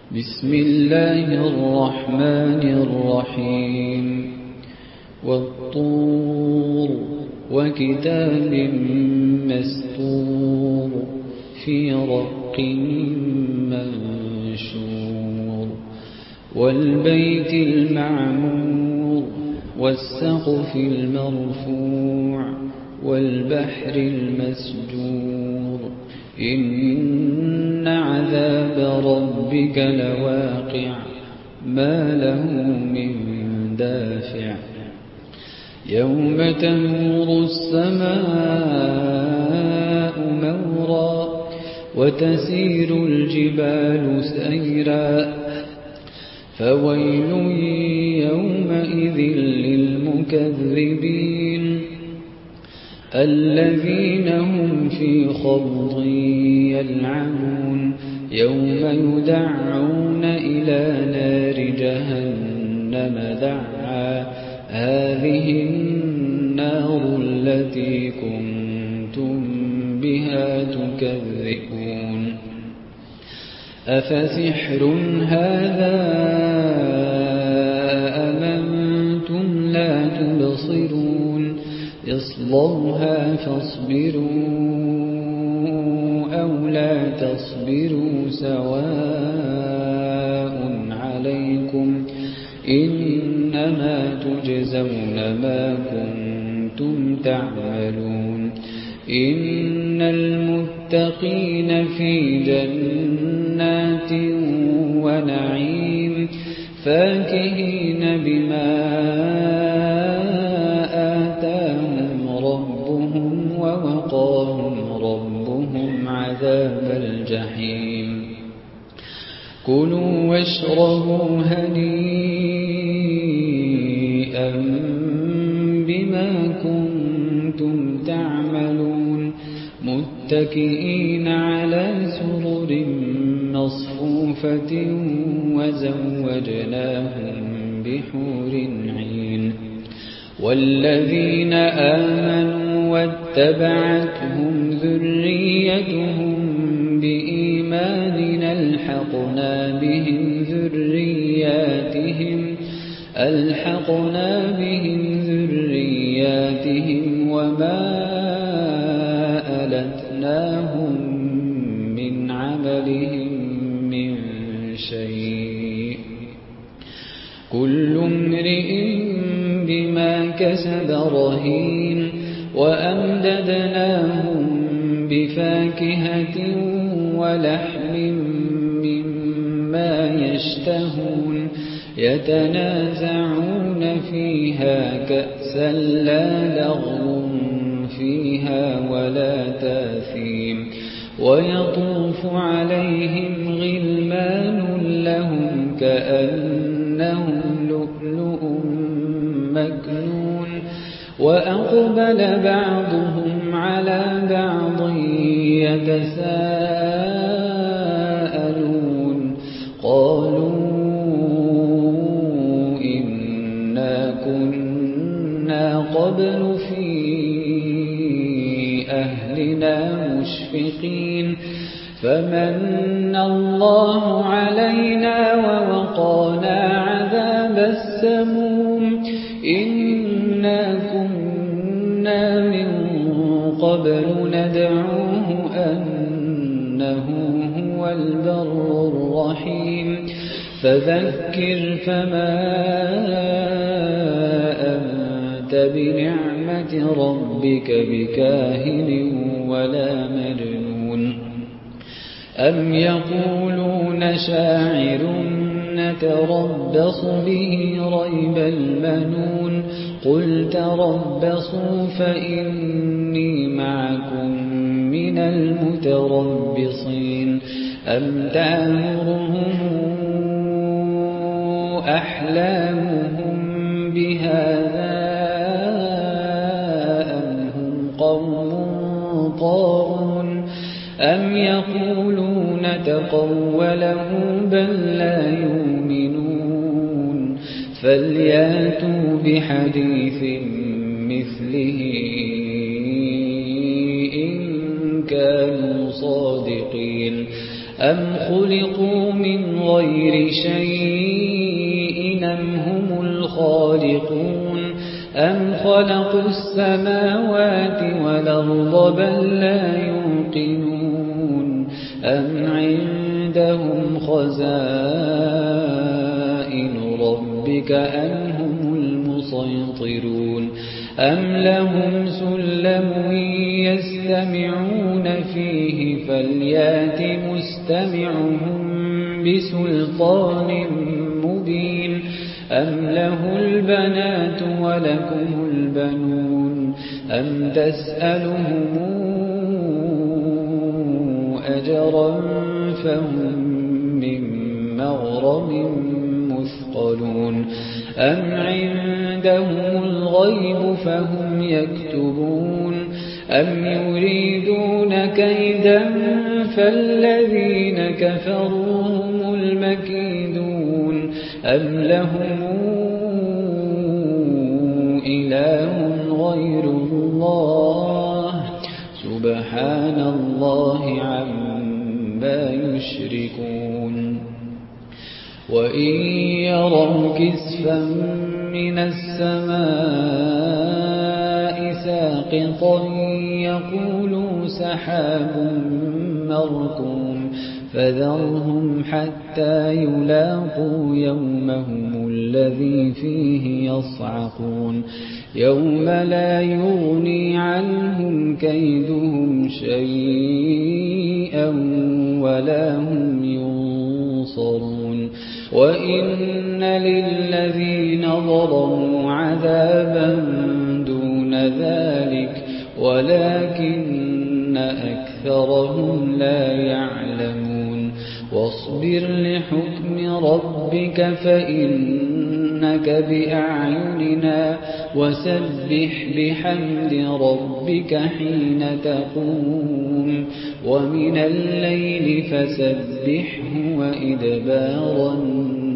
بسم الله الرحمن الرحيم والطور وكتاب مسطور في رق منشور والبيت المعمور والسقف المرفوع والبحر المسجور إن عذاب ربك لواقع ما له من دافع يوم تمور السماء مورا وتسير الجبال سيرا فويل يومئذ للمكذبين الذين هم في خوض يلعبون يوم يدعون إلى نار جهنم دعا هذه النار التي كنتم بها تكذبون أفسحر هذا أم أنتم لا تبصرون اصلوها فاصبروا أو لا تصبروا سواء عليكم إنما تجزون ما كنتم تعملون إن المتقين في جنات ونعيم فاكهين بما آتاهم ربهم ووقاهم ربهم عذاب الجحيم كلوا واشربوا هنيئا بما كنتم تعملون متكئين على سرر مصفوفة وزوجناهم بحور عين والذين آمنوا واتبعتهم ذريتهم بإيمان ألحقنا بهم ذرياتهم وما ألتناهم من عملهم من شيء كل امرئ بما كسب رهين وأمددناهم بفاكهة ولحم مما يشتهون يتنازعون فيها كأسا لا لغو فيها ولا تاثيم ويطوف عليهم غلمان لهم كأنهم لؤلؤ مكنون وأقبل بعضهم على بعض يتساءلون قالوا إنا كنا قبل في أهلنا مشفقين فمن الله علينا ووقانا عذاب السموم إنا كنا من قبل ندعوه أنه هو البر الرحيم فذكر فما أنت بنعمة ربك بكاهن ولا مجنون أم يقولون شاعر نتربص به ريب المنون قل تربصوا فإني معكم من المتربصين أم تأمرهم أحلامهم بهذا أم هم قوم طاغون أم يقولون تقوله بل لا يؤمنون فلياتوا بحديث مثله إن كانوا صادقين أم خلقوا من غير شيء أم هم الخالقون أم خلقوا السماوات والأرض بل لا يوقنون أم عندهم خزائن ربك أم هم المسيطرون أم لهم سلم يستمعون فيه فليات مستمعهم بسلطان مبين أم له البنات ولكم البنون أم تسألهم أجرا فهم من مغرم مثقلون أم عندهم الغيب فهم يكتبون أم يريدون كيدا فالذين كفروا هم المكيدون أم لهم إله غير الله سبحان الله عما يشركون وإن يروا كسفا من السماء ساقطا يقولوا سحاب مركوم فذرهم حتى يلاقوا يومهم الذي فيه يصعقون يوم لا يغني عنهم كيدهم شيئا ولا هم ينصرون وإن للذين ظلموا عذابا دون ذلك ولكن أكثرهم لا يعلمون واصبر لحكم ربك فإنك بأعيننا وسبح بحمد ربك حين تقوم ومن الليل فسبحه وإدبار النجوم